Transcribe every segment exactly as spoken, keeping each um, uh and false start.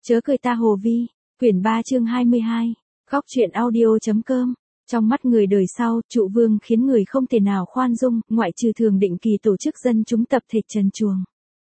Chớ cười ta Hồ Vi, quyển ba chương hai mươi hai, góc truyện audio.com. Trong mắt người đời sau, trụ vương khiến người không thể nào khoan dung, ngoại trừ thường định kỳ tổ chức dân chúng tập thể trần truồng.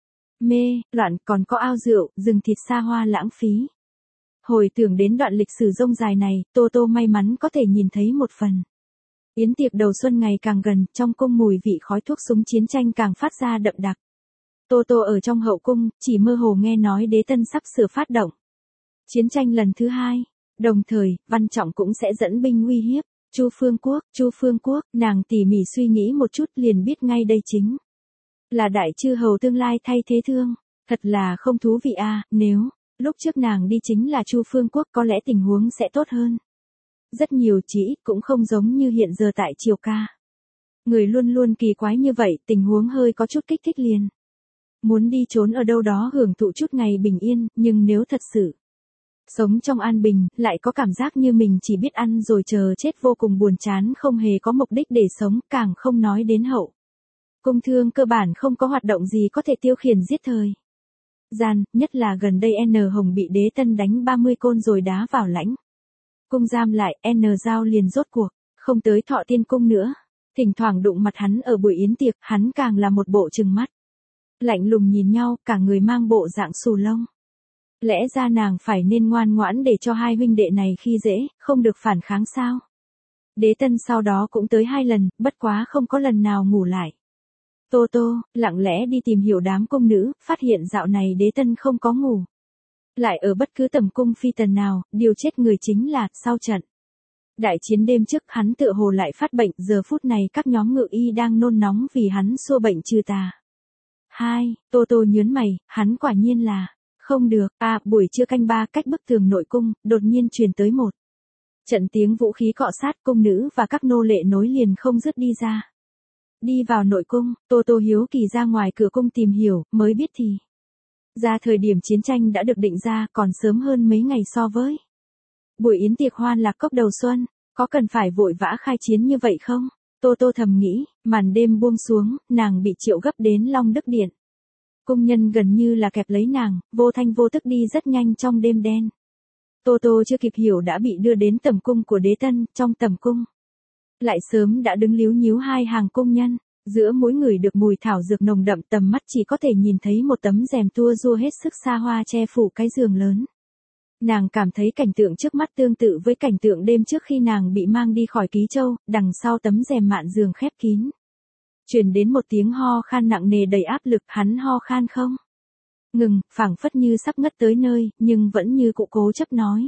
Mê, loạn, còn có ao rượu, rừng thịt xa hoa lãng phí. Hồi tưởng đến đoạn lịch sử rông dài này, Tô Tô may mắn có thể nhìn thấy một phần. Yến tiệc đầu xuân ngày càng gần, trong cung mùi vị khói thuốc súng chiến tranh càng phát ra đậm đặc. Tô Tô ở trong hậu cung, chỉ mơ hồ nghe nói đế tân sắp sửa phát động chiến tranh lần thứ hai. Đồng thời, Văn Trọng cũng sẽ dẫn binh uy hiếp. Chu Phương Quốc, Chu Phương Quốc, nàng tỉ mỉ suy nghĩ một chút liền biết ngay đây chính là đại chư hầu tương lai thay thế Thương. Thật là không thú vị a, à, nếu lúc trước nàng đi chính là Chu Phương Quốc có lẽ tình huống sẽ tốt hơn. Rất nhiều chỉ ít cũng không giống như hiện giờ tại Triều Ca. Người luôn luôn kỳ quái như vậy, tình huống hơi có chút kích thích liền. Muốn đi trốn ở đâu đó hưởng thụ chút ngày bình yên, nhưng nếu thật sự sống trong an bình, lại có cảm giác như mình chỉ biết ăn rồi chờ chết vô cùng buồn chán, không hề có mục đích để sống, càng không nói đến hậu cung Thương cơ bản không có hoạt động gì có thể tiêu khiển giết thời gian, nhất là gần đây N Hồng bị đế tân đánh ba mươi côn rồi đá vào lãnh cung giam lại, N Giao liền rốt cuộc không tới Thọ Tiên cung nữa. Thỉnh thoảng đụng mặt hắn ở buổi yến tiệc, hắn càng là một bộ trừng mắt lạnh lùng nhìn nhau, cả người mang bộ dạng xù lông. Lẽ ra nàng phải nên ngoan ngoãn để cho hai huynh đệ này khi dễ, không được phản kháng sao. Đế tân sau đó cũng tới hai lần, bất quá không có lần nào ngủ lại. Tô Tô, lặng lẽ đi tìm hiểu đám cung nữ, phát hiện dạo này đế tân không có ngủ. Lại ở bất cứ tầm cung phi tần nào, điều chết người chính là, sau trận đại chiến đêm trước hắn tựa hồ lại phát bệnh, giờ phút này các nhóm ngự y đang nôn nóng vì hắn xua bệnh trừ tà. Hai, Tô Tô nhớn mày, hắn quả nhiên là không được. À, buổi trưa canh ba cách bức tường nội cung, đột nhiên truyền tới một trận tiếng vũ khí cọ sát, cung nữ và các nô lệ nối liền không dứt đi ra. Đi vào nội cung, Tô Tô hiếu kỳ ra ngoài cửa cung tìm hiểu, mới biết thì ra thời điểm chiến tranh đã được định ra, còn sớm hơn mấy ngày so với buổi yến tiệc hoan lạc cốc đầu xuân, có cần phải vội vã khai chiến như vậy không? Tô Tô thầm nghĩ, màn đêm buông xuống, nàng bị triệu gấp đến Long Đức Điện. Cung nhân gần như là kẹp lấy nàng, vô thanh vô tức đi rất nhanh trong đêm đen. Tô Tô chưa kịp hiểu đã bị đưa đến tầm cung của đế tân, trong tầm cung lại sớm đã đứng líu nhíu hai hàng cung nhân, giữa mỗi người được mùi thảo dược nồng đậm, tầm mắt chỉ có thể nhìn thấy một tấm rèm tua rua hết sức xa hoa che phủ cái giường lớn. Nàng cảm thấy cảnh tượng trước mắt tương tự với cảnh tượng đêm trước khi nàng bị mang đi khỏi Ký Châu, đằng sau tấm rèm mạn giường khép kín truyền đến một tiếng ho khan nặng nề đầy áp lực, hắn ho khan không ngừng, phảng phất như sắp ngất tới nơi, nhưng vẫn như cụ cố chấp nói.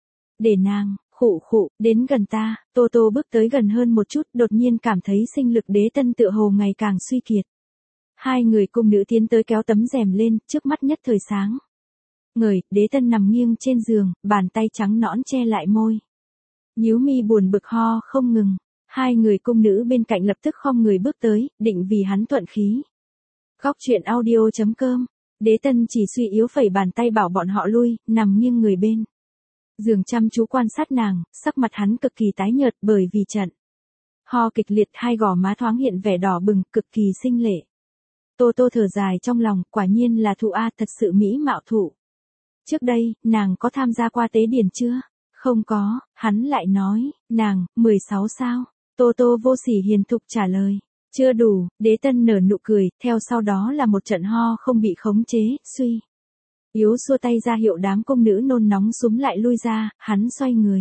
Để nàng, khụ khụ, đến gần ta. Tô Tô bước tới gần hơn một chút, đột nhiên cảm thấy sinh lực đế tân tựa hồ ngày càng suy kiệt. Hai người cung nữ tiến tới kéo tấm rèm lên, trước mắt nhất thời sáng ngời, đế tân nằm nghiêng trên giường, bàn tay trắng nõn che lại môi. Nhíu mi buồn bực ho không ngừng. Hai người cung nữ bên cạnh lập tức khom người bước tới, định vì hắn thuận khí. Góc truyện audio.com. Đế tân chỉ suy yếu phẩy bàn tay bảo bọn họ lui, nằm nghiêng người bên giường chăm chú quan sát nàng, sắc mặt hắn cực kỳ tái nhợt bởi vì trận ho kịch liệt, hai gò má thoáng hiện vẻ đỏ bừng, cực kỳ xinh lệ. Tô Tô thở dài trong lòng, quả nhiên là thụ a, thật sự mỹ mạo thụ. Trước đây, nàng có tham gia qua tế điển chưa? Không có, hắn lại nói, nàng, mười sáu sao? Tô Tô vô sỉ hiền thục trả lời, chưa đủ. Đế tân nở nụ cười, theo sau đó là một trận ho không bị khống chế, suy yếu xua tay ra hiệu đám cung nữ nôn nóng súm lại lui ra, hắn xoay người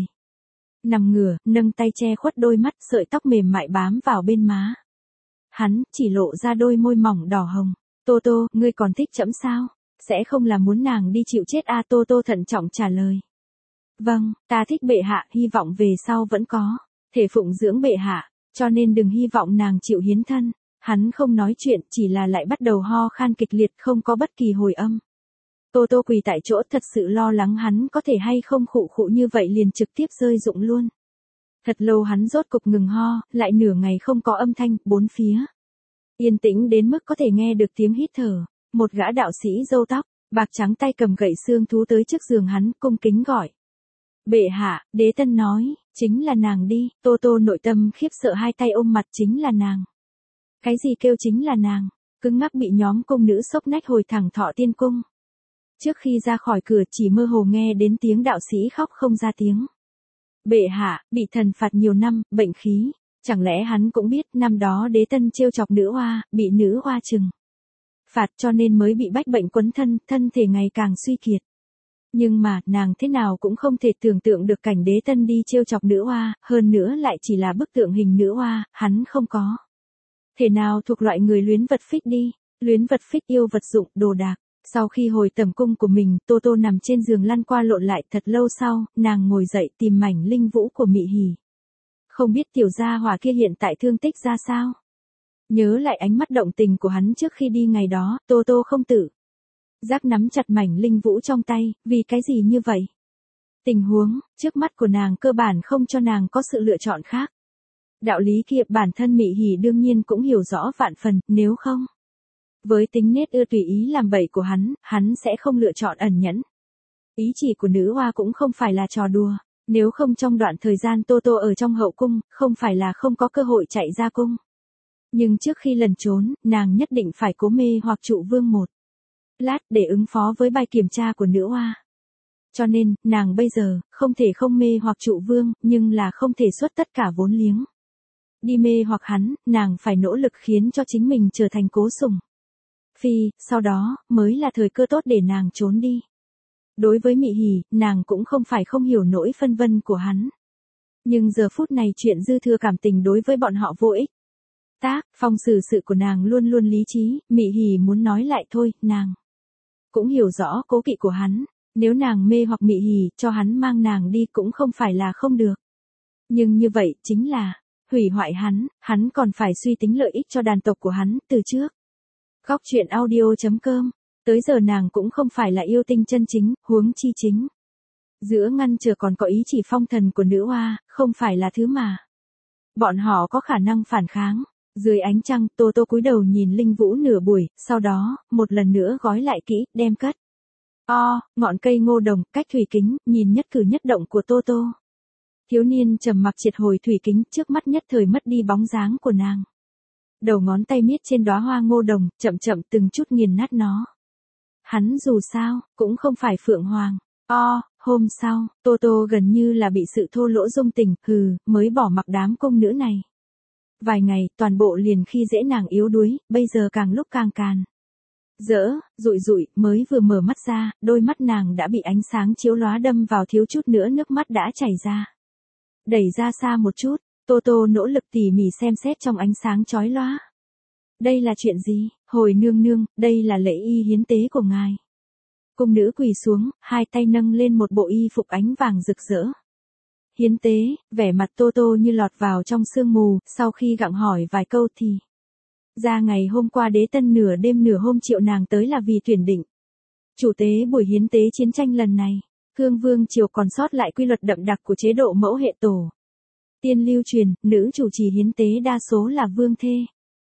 nằm ngửa, nâng tay che khuất đôi mắt, sợi tóc mềm mại bám vào bên má hắn, chỉ lộ ra đôi môi mỏng đỏ hồng. Tô Tô, ngươi còn thích trẫm sao? Sẽ không là muốn nàng đi chịu chết a? Tô Tô thận trọng trả lời, vâng, ta thích bệ hạ, hy vọng về sau vẫn có thể phụng dưỡng bệ hạ, cho nên đừng hy vọng nàng chịu hiến thân. Hắn không nói chuyện, chỉ là lại bắt đầu ho khan kịch liệt, không có bất kỳ hồi âm. Tô Tô quỳ tại chỗ, thật sự lo lắng hắn có thể hay không khụ khụ như vậy liền trực tiếp rơi rụng luôn. Thật lâu hắn rốt cục ngừng ho, lại nửa ngày không có âm thanh, bốn phía yên tĩnh đến mức có thể nghe được tiếng hít thở. Một gã đạo sĩ râu tóc bạc trắng tay cầm gậy xương thú tới trước giường hắn, cung kính gọi. Bệ hạ. Đế tân nói, chính là nàng đi. Tô Tô nội tâm khiếp sợ, hai tay ôm mặt, chính là nàng. Cái gì kêu chính là nàng? Cứng ngắc bị nhóm cung nữ xốc nách hồi thẳng Thọ Tiên cung. Trước khi ra khỏi cửa chỉ mơ hồ nghe đến tiếng đạo sĩ khóc không ra tiếng. Bệ hạ, bị thần phạt nhiều năm, bệnh khí. Chẳng lẽ hắn cũng biết năm đó đế tân trêu chọc nữ oa, bị nữ oa trừng phạt cho nên mới bị bách bệnh quấn thân, thân thể ngày càng suy kiệt. Nhưng mà, nàng thế nào cũng không thể tưởng tượng được cảnh đế tân đi trêu chọc nữ oa, hơn nữa lại chỉ là bức tượng hình nữ oa, hắn không có. Thể nào thuộc loại người luyến vật phích đi, luyến vật phích yêu vật dụng, đồ đạc. Sau khi hồi tẩm cung của mình, Tô Tô nằm trên giường lăn qua lộn lại thật lâu sau, nàng ngồi dậy tìm mảnh linh vũ của Mị Hỉ. Không biết tiểu gia hỏa kia hiện tại thương tích ra sao? Nhớ lại ánh mắt động tình của hắn trước khi đi ngày đó, Tô Tô không tự giác nắm chặt mảnh linh vũ trong tay, vì cái gì như vậy? Tình huống, trước mắt của nàng cơ bản không cho nàng có sự lựa chọn khác. Đạo lý kia bản thân Mị Hỉ đương nhiên cũng hiểu rõ vạn phần, nếu không. Với tính nết ưa tùy ý làm bậy của hắn, hắn sẽ không lựa chọn ẩn nhẫn. Ý chỉ của nữ hoa cũng không phải là trò đùa, nếu không trong đoạn thời gian Tô Tô ở trong hậu cung, không phải là không có cơ hội chạy ra cung. Nhưng trước khi lần trốn, nàng nhất định phải cố mê hoặc trụ vương một lát để ứng phó với bài kiểm tra của nữ hoa. Cho nên, nàng bây giờ, không thể không mê hoặc trụ vương, nhưng là không thể xuất tất cả vốn liếng. Đi mê hoặc hắn, nàng phải nỗ lực khiến cho chính mình trở thành cố sủng phi, sau đó, mới là thời cơ tốt để nàng trốn đi. Đối với Mị Hỉ, nàng cũng không phải không hiểu nỗi phân vân của hắn. Nhưng giờ phút này chuyện dư thừa cảm tình đối với bọn họ vô ích. Tác, phong xử sự của nàng luôn luôn lý trí, Mị Hỉ muốn nói lại thôi, nàng cũng hiểu rõ cố kỵ của hắn. Nếu nàng mê hoặc Mị Hỉ, cho hắn mang nàng đi cũng không phải là không được. Nhưng như vậy, chính là hủy hoại hắn, hắn còn phải suy tính lợi ích cho đàn tộc của hắn, từ trước. Góc truyện audio chấm com. Tới giờ nàng cũng không phải là yêu tinh chân chính, huống chi chính. Giữa ngăn chờ còn có ý chỉ phong thần của nữ hoa, không phải là thứ mà bọn họ có khả năng phản kháng. Dưới ánh trăng, Tô Tô cúi đầu nhìn linh vũ nửa buổi, sau đó, một lần nữa gói lại kỹ, đem cất. O, ngọn cây ngô đồng, cách thủy kính, nhìn nhất cử nhất động của Tô Tô. Thiếu niên trầm mặc triệt hồi thủy kính, trước mắt nhất thời mất đi bóng dáng của nàng. Đầu ngón tay miết trên đóa hoa ngô đồng, chậm chậm từng chút nghiền nát nó. Hắn dù sao, cũng không phải Phượng Hoàng. O, hôm sau, Tô Tô gần như là bị sự thô lỗ dung tình, hừ, mới bỏ mặc đám công nữ này. Vài ngày, toàn bộ liền khi dễ nàng yếu đuối, bây giờ càng lúc càng càn. Dỡ, rụi rụi, mới vừa mở mắt ra, đôi mắt nàng đã bị ánh sáng chiếu lóa đâm vào, thiếu chút nữa nước mắt đã chảy ra. Đẩy ra xa một chút, Tô Tô nỗ lực tỉ mỉ xem xét trong ánh sáng chói lóa. Đây là chuyện gì? Hồi nương nương, đây là lễ y hiến tế của ngài. Cung nữ quỳ xuống, hai tay nâng lên một bộ y phục ánh vàng rực rỡ. Hiến tế, vẻ mặt Tô Tô như lọt vào trong sương mù, sau khi gặng hỏi vài câu thì ra ngày hôm qua đế tân nửa đêm nửa hôm triệu nàng tới là vì tuyển định chủ tế buổi hiến tế chiến tranh lần này. Cương vương triều còn sót lại quy luật đậm đặc của chế độ mẫu hệ tổ tiên lưu truyền, nữ chủ trì hiến tế đa số là vương thê.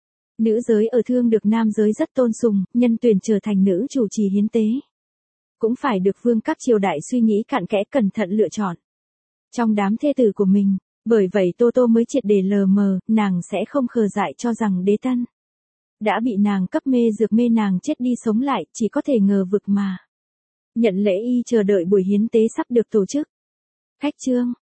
Nữ giới ở thương được nam giới rất tôn sùng, nhân tuyển trở thành nữ chủ trì hiến tế cũng phải được vương các triều đại suy nghĩ cặn kẽ cẩn thận lựa chọn trong đám thê tử của mình. Bởi vậy Tô Tô mới triệt để lờ mờ, nàng sẽ không khờ dại cho rằng đế tân đã bị nàng cấp mê dược mê nàng chết đi sống lại, chỉ có thể ngờ vực mà nhận lễ y chờ đợi buổi hiến tế sắp được tổ chức. Khách chương,